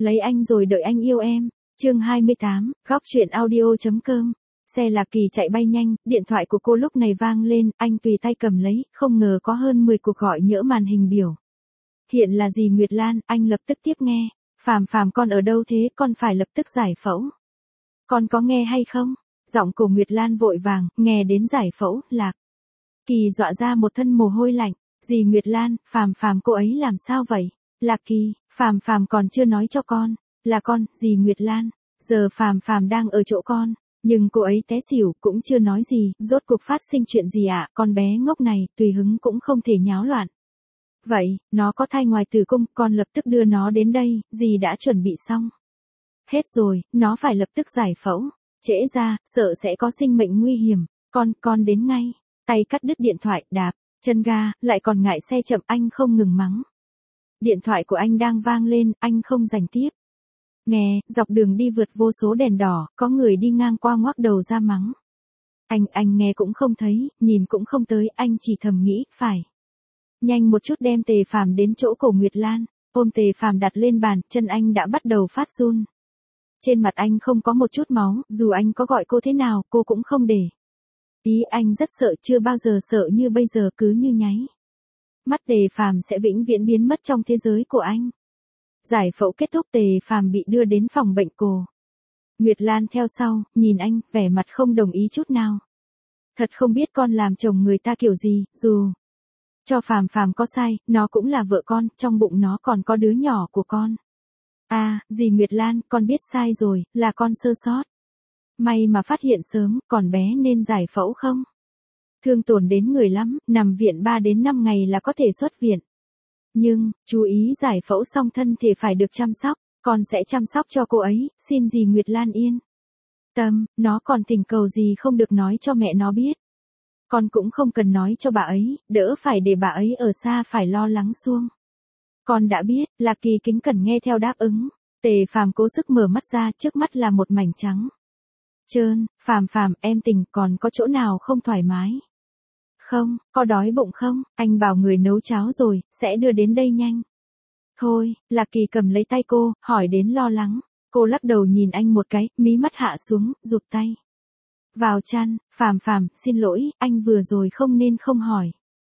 Lấy anh rồi đợi anh yêu em. Chương 28, góc truyện audio.com. Xe Lạc Kỳ chạy bay nhanh, điện thoại của cô lúc này vang lên, anh tùy tay cầm lấy, không ngờ có hơn 10 cuộc gọi nhỡ màn hình biểu. Hiện là gì Nguyệt Lan, anh lập tức tiếp nghe. Phàm con ở đâu thế, con phải lập tức giải phẫu. Con có nghe hay không? Giọng của Nguyệt Lan vội vàng, nghe đến giải phẫu, Lạc Kỳ dọa ra một thân mồ hôi lạnh. Dì Nguyệt Lan, Phàm cô ấy làm sao vậy? Lạc Kỳ, Phàm còn chưa nói cho con. Là con, dì Nguyệt Lan. Giờ Phàm đang ở chỗ con. Nhưng cô ấy té xỉu, cũng chưa nói gì, rốt cuộc phát sinh chuyện gì ạ? Con bé ngốc này, tùy hứng cũng không thể nháo loạn. Vậy, nó có thai ngoài tử cung, con lập tức đưa nó đến đây, dì đã chuẩn bị xong. Hết rồi, nó phải lập tức giải phẫu. Trễ ra, sợ sẽ có sinh mệnh nguy hiểm. Con đến ngay. Tay cắt đứt điện thoại, đạp chân ga, lại còn ngại xe chậm, anh không ngừng mắng. Điện thoại của anh đang vang lên, anh không giành tiếp. Nghe, dọc đường đi vượt vô số đèn đỏ, có người đi ngang qua ngoác đầu ra mắng. Anh nghe cũng không thấy, nhìn cũng không tới, anh chỉ thầm nghĩ, phải nhanh một chút đem Tề Phàm đến chỗ cổ Nguyệt Lan, ôm Tề Phàm đặt lên bàn, chân anh đã bắt đầu phát run. Trên mặt anh không có một chút máu, dù anh có gọi cô thế nào, cô cũng không để ý, anh rất sợ, chưa bao giờ sợ như bây giờ, cứ như nháy mắt Tề Phàm sẽ vĩnh viễn biến mất trong thế giới của anh. Giải phẫu kết thúc, Tề Phàm bị đưa đến phòng bệnh cổ. Nguyệt Lan theo sau, nhìn anh, vẻ mặt không đồng ý chút nào. Thật không biết con làm chồng người ta kiểu gì, dù cho Phàm có sai, nó cũng là vợ con, trong bụng nó còn có đứa nhỏ của con. Dì Nguyệt Lan, con biết sai rồi, là con sơ sót. May mà phát hiện sớm, còn bé nên giải phẫu không? Thương tổn đến người lắm, nằm viện 3 đến 5 ngày là có thể xuất viện. Nhưng, chú ý giải phẫu xong thân thể phải được chăm sóc, con sẽ chăm sóc cho cô ấy, xin dì Nguyệt Lan yên tâm, nó còn thỉnh cầu gì không được nói cho mẹ nó biết. Con cũng không cần nói cho bà ấy, đỡ phải để bà ấy ở xa phải lo lắng suông. Con đã biết, Lạc Kỳ kính cẩn nghe theo đáp ứng. Tề Phàm cố sức mở mắt ra, trước mắt là một mảnh trắng trơn. Phàm, em tỉnh, còn có chỗ nào không thoải mái? Không, có đói bụng không? Anh bảo người nấu cháo rồi, sẽ đưa đến đây nhanh. Thôi, Lạc Kỳ cầm lấy tay cô, hỏi đến lo lắng. Cô lắc đầu nhìn anh một cái, mí mắt hạ xuống, rụt tay vào chăn. Phàm, xin lỗi, anh vừa rồi không nên không hỏi.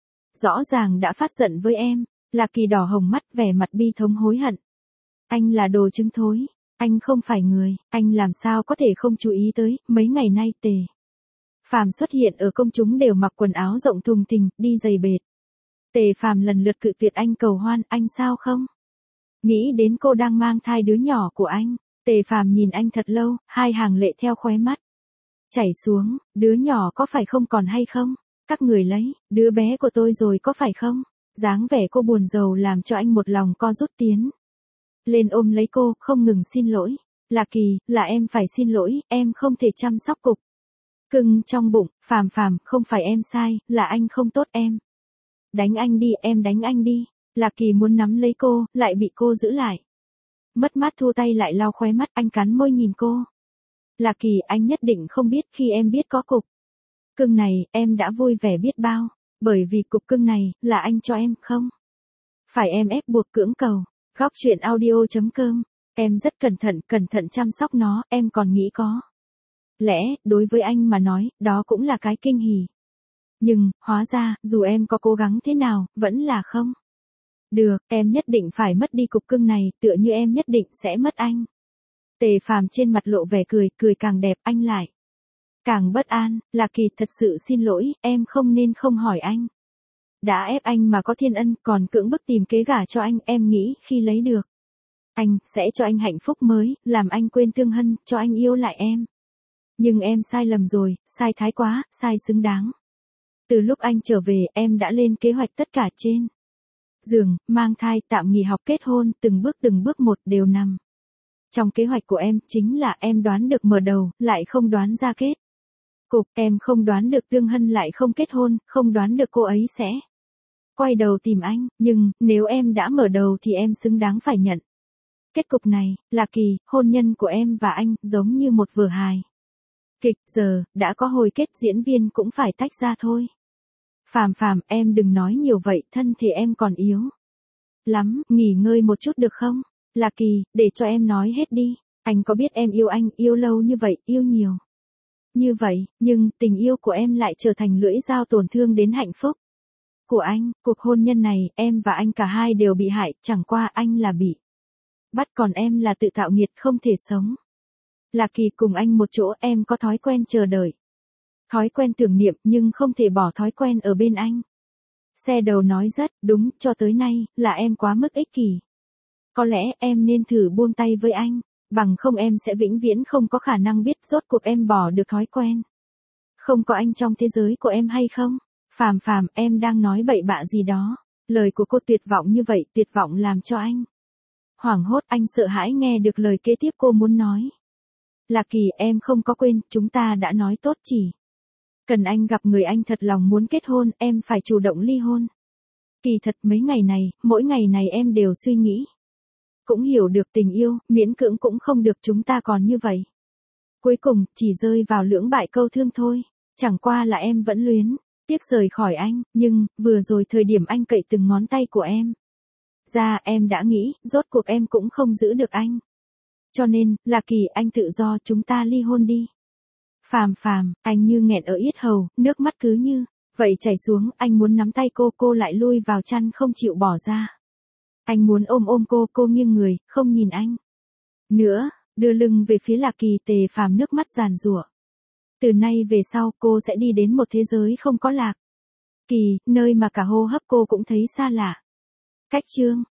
Rõ ràng đã phát giận với em. Lạc Kỳ đỏ hồng mắt, vẻ mặt bi thống hối hận. Anh là đồ trứng thối. Anh không phải người, anh làm sao có thể không chú ý tới, mấy ngày nay Tề Phàm xuất hiện ở công chúng đều mặc quần áo rộng thùng thình, đi giày bệt. Tề Phàm lần lượt cự tuyệt anh cầu hoan, anh sao không? Nghĩ đến cô đang mang thai đứa nhỏ của anh, Tề Phàm nhìn anh thật lâu, hai hàng lệ theo khóe mắt chảy xuống, đứa nhỏ có phải không còn hay không? Các người lấy đứa bé của tôi rồi có phải không? Dáng vẻ cô buồn rầu làm cho anh một lòng co rút tiến lên ôm lấy cô, không ngừng xin lỗi. Lạc Kỳ, là em phải xin lỗi, em không thể chăm sóc cục cưng trong bụng. Phàm, không phải em sai, là anh không tốt em. Đánh anh đi, em đánh anh đi. Lạc Kỳ muốn nắm lấy cô, lại bị cô giữ lại. Mất mát thu tay lại lau khóe mắt, anh cắn môi nhìn cô. Lạc Kỳ, anh nhất định không biết, khi em biết có cục cưng này, em đã vui vẻ biết bao. Bởi vì cục cưng này, là anh cho em, không phải em ép buộc cưỡng cầu. Góc truyện audio.com. Em rất cẩn thận chăm sóc nó, em còn nghĩ có lẽ, đối với anh mà nói, đó cũng là cái kinh hỉ. Nhưng, hóa ra, dù em có cố gắng thế nào, vẫn là không được, em nhất định phải mất đi cục cưng này, tựa như em nhất định sẽ mất anh. Tề Phàm trên mặt lộ vẻ cười càng đẹp, anh lại càng bất an. Lạc Kỳ, thật sự xin lỗi, em không nên không hỏi anh. Đã ép anh mà có thiên ân, còn cưỡng bức tìm kế gả cho anh, em nghĩ khi lấy được anh, sẽ cho anh hạnh phúc mới, làm anh quên thương hân, cho anh yêu lại em. Nhưng em sai lầm rồi, sai thái quá, sai xứng đáng. Từ lúc anh trở về, em đã lên kế hoạch tất cả trên giường, mang thai, tạm nghỉ học, kết hôn, từng bước một đều nằm trong kế hoạch của em, chính là em đoán được mở đầu, lại không đoán ra kết cục, em không đoán được Tương Hân lại không kết hôn, không đoán được cô ấy sẽ quay đầu tìm anh, nhưng, nếu em đã mở đầu thì em xứng đáng phải nhận kết cục này. Lạc Kỳ, hôn nhân của em và anh, giống như một vở hài kịch, giờ, đã có hồi kết, diễn viên cũng phải tách ra thôi. Phàm, em đừng nói nhiều vậy, thân thể em còn yếu lắm, nghỉ ngơi một chút được không? Là Kỳ, để cho em nói hết đi. Anh có biết em yêu anh, yêu lâu như vậy, yêu nhiều. Như vậy, nhưng tình yêu của em lại trở thành lưỡi dao tổn thương đến hạnh phúc của anh. Cuộc hôn nhân này, em và anh cả hai đều bị hại, chẳng qua anh là bị bắt còn em là tự tạo nghiệt không thể sống. Là Kỳ, cùng anh một chỗ em có thói quen chờ đợi. Thói quen tưởng niệm nhưng không thể bỏ thói quen ở bên anh. Xe đầu nói rất đúng, cho tới nay, là em quá mức ích kỷ. Có lẽ em nên thử buông tay với anh, bằng không em sẽ vĩnh viễn không có khả năng biết rốt cuộc em bỏ được thói quen. Không có anh trong thế giới của em hay không? Phàm, em đang nói bậy bạ gì đó. Lời của cô tuyệt vọng như vậy, tuyệt vọng làm cho anh hoảng hốt, anh sợ hãi nghe được lời kế tiếp cô muốn nói. Là Kỳ, em không có quên, chúng ta đã nói tốt chỉ cần anh gặp người anh thật lòng muốn kết hôn, em phải chủ động ly hôn. Kỳ thật mấy ngày này, mỗi ngày này em đều suy nghĩ. Cũng hiểu được tình yêu, miễn cưỡng cũng không được, chúng ta còn như vậy. Cuối cùng, chỉ rơi vào lưỡng bại câu thương thôi. Chẳng qua là em vẫn luyến tiếc rời khỏi anh, nhưng, vừa rồi thời điểm anh cậy từng ngón tay của em ra, em đã nghĩ, rốt cuộc em cũng không giữ được anh. Cho nên, là Kỳ, anh tự do, chúng ta ly hôn đi. Phàm, anh như nghẹn ở yết hầu, nước mắt cứ như vậy chảy xuống, anh muốn nắm tay cô lại lui vào chăn không chịu bỏ ra. Anh muốn ôm cô nghiêng người, không nhìn anh nữa, đưa lưng về phía Là Kỳ. Tề Phàm nước mắt giàn giụa. Từ nay về sau, cô sẽ đi đến một thế giới không có Lạc Kỳ, nơi mà cả hô hấp cô cũng thấy xa lạ. Cách chương